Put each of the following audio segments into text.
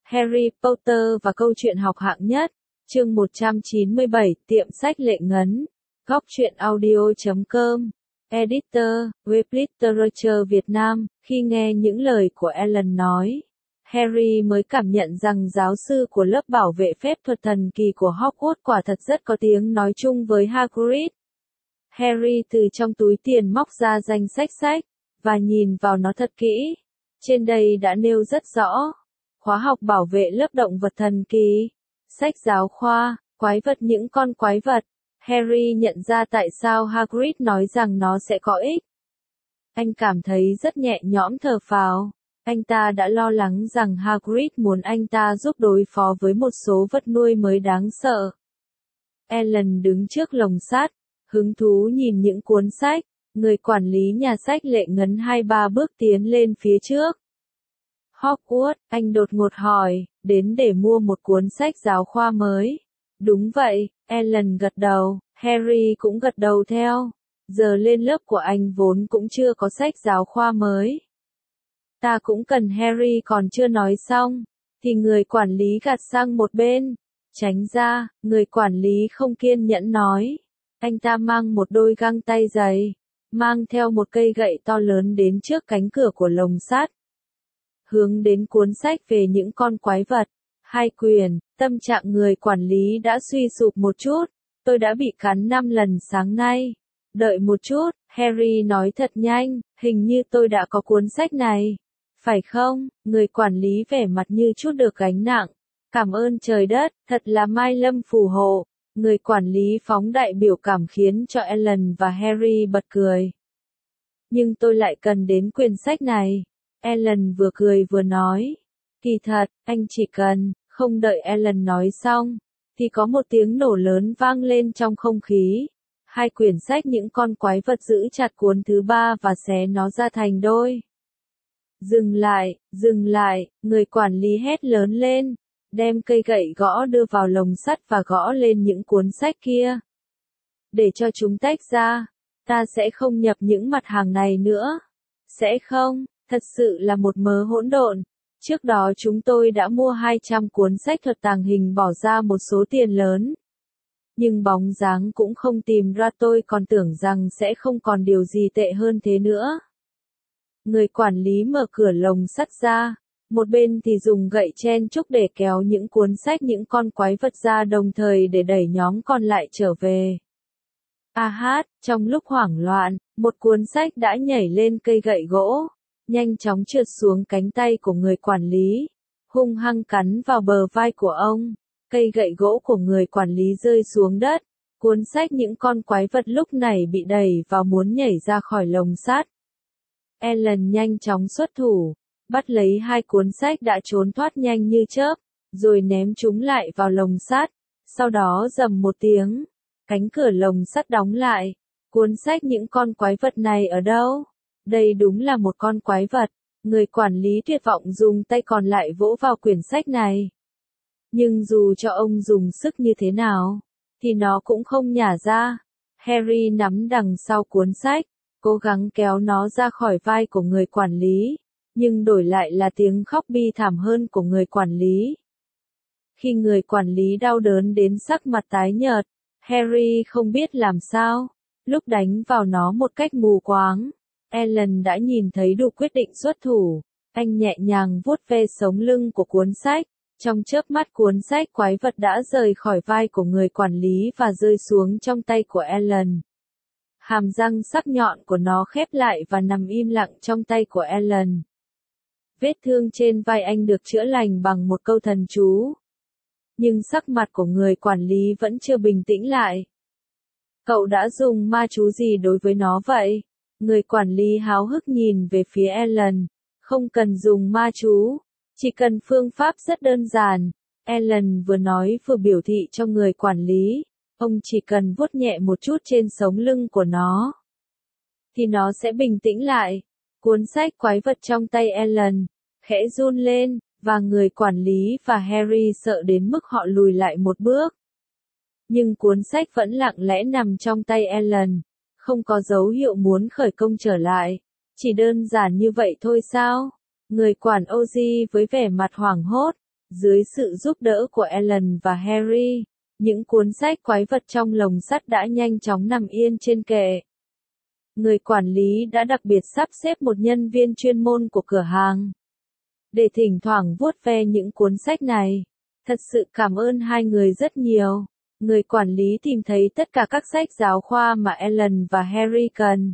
Harry Potter và câu chuyện học hạng nhất, chương 197, tiệm sách Lệ Ngấn, góc truyện audio.com, editor, web literature Việt Nam. Khi nghe những lời của Ellen nói, Harry mới cảm nhận rằng giáo sư của lớp bảo vệ phép thuật thần kỳ của Hogwarts quả thật rất có tiếng nói chung với Hagrid. Harry từ trong túi tiền móc ra danh sách sách, và nhìn vào nó thật kỹ. Trên đây đã nêu rất rõ. Khóa học bảo vệ lớp động vật thần kỳ. Sách giáo khoa, quái vật những con quái vật. Harry nhận ra tại sao Hagrid nói rằng nó sẽ có ích. Anh cảm thấy rất nhẹ nhõm thở phào. Anh ta đã lo lắng rằng Hagrid muốn anh ta giúp đối phó với một số vật nuôi mới đáng sợ. Ellen đứng trước lồng sắt, hứng thú nhìn những cuốn sách. Người quản lý nhà sách Lệ Ngấn 2-3 bước tiến lên phía trước. Hogwarts, anh đột ngột hỏi, đến để mua một cuốn sách giáo khoa mới. Đúng vậy, Ellen gật đầu, Harry cũng gật đầu theo. Giờ lên lớp của anh vốn cũng chưa có sách giáo khoa mới. Ta cũng cần. Harry còn chưa nói xong, thì người quản lý gạt sang một bên. Tránh ra, người quản lý không kiên nhẫn nói. Anh ta mang một đôi găng tay dày, mang theo một cây gậy to lớn đến trước cánh cửa của lồng sắt. Hướng đến cuốn sách về những con quái vật. 2 quyển, tâm trạng người quản lý đã suy sụp một chút. Tôi đã bị cắn 5 lần sáng nay. Đợi một chút, Harry nói thật nhanh, hình như tôi đã có cuốn sách này. Phải không? Người quản lý vẻ mặt như chút được gánh nặng. Cảm ơn trời đất, thật là Mai Lâm phù hộ. Người quản lý phóng đại biểu cảm khiến cho Ellen và Harry bật cười. Nhưng tôi lại cần đến quyển sách này. Ellen vừa cười vừa nói. Kỳ thật, anh chỉ cần. Không đợi Ellen nói xong, thì có một tiếng nổ lớn vang lên trong không khí. 2 quyển sách những con quái vật giữ chặt cuốn thứ 3 và xé nó ra thành đôi. Dừng lại, người quản lý hét lớn lên. Đem cây gậy gõ đưa vào lồng sắt và gõ lên những cuốn sách kia. Để cho chúng tách ra. Ta sẽ không nhập những mặt hàng này nữa. Sẽ không, thật sự là một mớ hỗn độn. Trước đó chúng tôi đã mua 200 cuốn sách thuật tàng hình bỏ ra một số tiền lớn. Nhưng bóng dáng cũng không tìm ra, tôi còn tưởng rằng sẽ không còn điều gì tệ hơn thế nữa. Người quản lý mở cửa lồng sắt ra. Một bên thì dùng gậy chen chúc để kéo những cuốn sách những con quái vật ra, đồng thời để đẩy nhóm còn lại trở về. Trong lúc hoảng loạn, một cuốn sách đã nhảy lên cây gậy gỗ, nhanh chóng trượt xuống cánh tay của người quản lý, hung hăng cắn vào bờ vai của ông. Cây gậy gỗ của người quản lý rơi xuống đất. Cuốn sách những con quái vật lúc này bị đẩy vào muốn nhảy ra khỏi lồng sắt. Ellen nhanh chóng xuất thủ, bắt lấy 2 cuốn sách đã trốn thoát nhanh như chớp, rồi ném chúng lại vào lồng sắt. Sau đó rầm một tiếng, cánh cửa lồng sắt đóng lại. Cuốn sách những con quái vật này ở đâu? Đây đúng là một con quái vật. Người quản lý tuyệt vọng dùng tay còn lại vỗ vào quyển sách này. Nhưng dù cho ông dùng sức như thế nào, thì nó cũng không nhả ra. Harry nắm đằng sau cuốn sách, cố gắng kéo nó ra khỏi vai của người quản lý. Nhưng đổi lại là tiếng khóc bi thảm hơn của người quản lý. Khi người quản lý đau đớn đến sắc mặt tái nhợt, Harry không biết làm sao. Lúc đánh vào nó một cách mù quáng, Ellen đã nhìn thấy đủ quyết định xuất thủ. Anh nhẹ nhàng vuốt ve sống lưng của cuốn sách. Trong chớp mắt cuốn sách quái vật đã rời khỏi vai của người quản lý và rơi xuống trong tay của Ellen. Hàm răng sắc nhọn của nó khép lại và nằm im lặng trong tay của Ellen. Vết thương trên vai anh được chữa lành bằng một câu thần chú. Nhưng sắc mặt của người quản lý vẫn chưa bình tĩnh lại. Cậu đã dùng ma chú gì đối với nó vậy? Người quản lý háo hức nhìn về phía Ellen. Không cần dùng ma chú. Chỉ cần phương pháp rất đơn giản. Ellen vừa nói vừa biểu thị cho người quản lý. Ông chỉ cần vuốt nhẹ một chút trên sống lưng của nó, thì nó sẽ bình tĩnh lại. Cuốn sách quái vật trong tay Ellen khẽ run lên, và người quản lý và Harry sợ đến mức họ lùi lại một bước. Nhưng cuốn sách vẫn lặng lẽ nằm trong tay Ellen, không có dấu hiệu muốn khởi công trở lại. Chỉ đơn giản như vậy thôi sao? Người quản Oji với vẻ mặt hoảng hốt, Dưới sự giúp đỡ của Ellen và Harry, những cuốn sách quái vật trong lồng sắt đã nhanh chóng nằm yên trên kệ. Người quản lý đã đặc biệt sắp xếp một nhân viên chuyên môn của cửa hàng để thỉnh thoảng vuốt ve những cuốn sách này. Thật sự cảm ơn hai người rất nhiều. Người quản lý tìm thấy tất cả các sách giáo khoa mà Ellen và Harry cần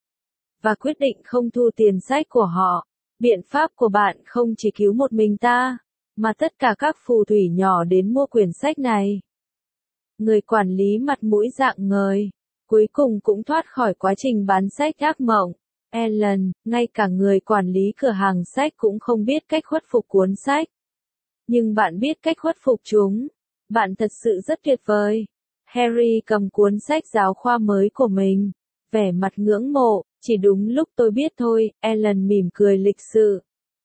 và quyết định không thu tiền sách của họ. Biện pháp của bạn không chỉ cứu một mình ta, mà tất cả các phù thủy nhỏ đến mua quyển sách này. Người quản lý mặt mũi rạng ngời, cuối cùng cũng thoát khỏi quá trình bán sách ác mộng. Ellen, ngay cả người quản lý cửa hàng sách cũng không biết cách khuất phục cuốn sách. Nhưng bạn biết cách khuất phục chúng. Bạn thật sự rất tuyệt vời. Harry cầm cuốn sách giáo khoa mới của mình, vẻ mặt ngưỡng mộ. Chỉ đúng lúc tôi biết thôi, Ellen mỉm cười lịch sự.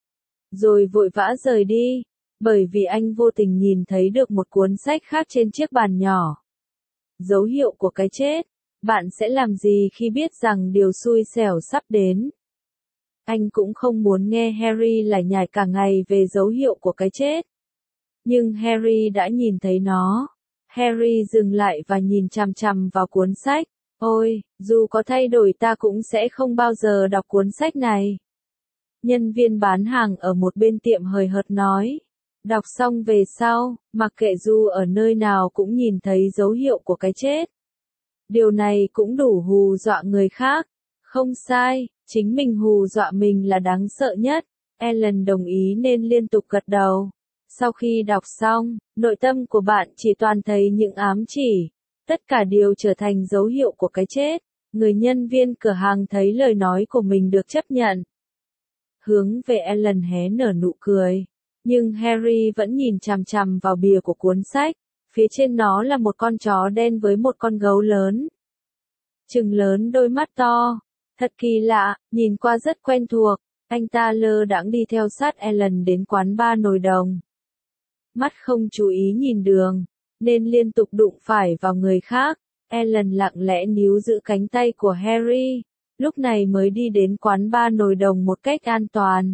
Rồi vội vã rời đi, bởi vì anh vô tình nhìn thấy được một cuốn sách khác trên chiếc bàn nhỏ. Dấu hiệu của cái chết. Bạn sẽ làm gì khi biết rằng điều xui xẻo sắp đến? Anh cũng không muốn nghe Harry lải nhải cả ngày về dấu hiệu của cái chết. Nhưng Harry đã nhìn thấy nó. Harry dừng lại và nhìn chằm chằm vào cuốn sách. Ôi, dù có thay đổi ta cũng sẽ không bao giờ đọc cuốn sách này. Nhân viên bán hàng ở một bên tiệm hời hợt nói. Đọc xong về sau, mặc kệ dù ở nơi nào cũng nhìn thấy dấu hiệu của cái chết. Điều này cũng đủ hù dọa người khác. Không sai, chính mình hù dọa mình là đáng sợ nhất. Ellen đồng ý nên liên tục gật đầu. Sau khi đọc xong, nội tâm của bạn chỉ toàn thấy những ám chỉ. Tất cả đều trở thành dấu hiệu của cái chết. Người nhân viên cửa hàng thấy lời nói của mình được chấp nhận. Hướng về Ellen hé nở nụ cười. Nhưng Harry vẫn nhìn chằm chằm vào bìa của cuốn sách. Phía trên nó là một con chó đen với một con gấu lớn. Trừng lớn đôi mắt to. Thật kỳ lạ, nhìn qua rất quen thuộc. Anh ta lơ đãng đi theo sát Ellen đến quán bar nồi đồng. Mắt không chú ý nhìn đường, nên liên tục đụng phải vào người khác. Ellen lặng lẽ níu giữ cánh tay của Harry, lúc này mới đi đến quán bar nồi đồng một cách an toàn.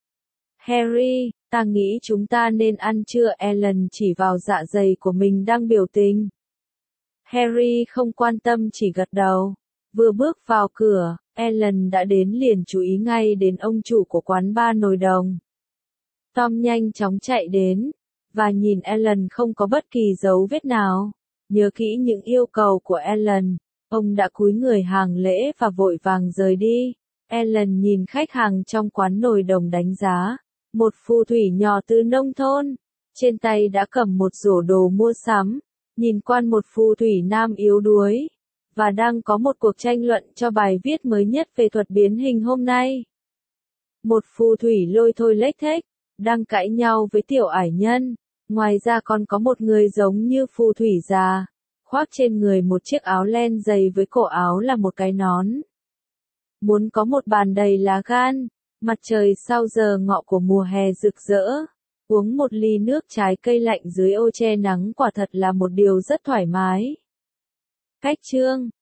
Harry, ta nghĩ chúng ta nên ăn trưa. Ellen chỉ vào dạ dày của mình đang biểu tình. Harry không quan tâm chỉ gật đầu. Vừa bước vào cửa, Ellen đã đến liền chú ý ngay đến ông chủ của quán bar nồi đồng. Tom nhanh chóng chạy đến, và nhìn Ellen không có bất kỳ dấu vết nào. Nhớ kỹ những yêu cầu của Ellen, ông đã cúi người hàng lễ và vội vàng rời đi. Ellen nhìn khách hàng trong quán nồi đồng đánh giá. Một phù thủy nhỏ từ nông thôn, trên tay đã cầm một rổ đồ mua sắm, nhìn quan một phù thủy nam yếu đuối, và đang có một cuộc tranh luận cho bài viết mới nhất về thuật biến hình hôm nay. Một phù thủy lôi thôi lếch thếch, đang cãi nhau với tiểu ải nhân. Ngoài ra còn có một người giống như phù thủy già, khoác trên người một chiếc áo len dày với cổ áo là một cái nón. Muốn có một bàn đầy lá gan, mặt trời sau giờ ngọ của mùa hè rực rỡ, uống một ly nước trái cây lạnh dưới ô che nắng quả thật là một điều rất thoải mái. Cách chương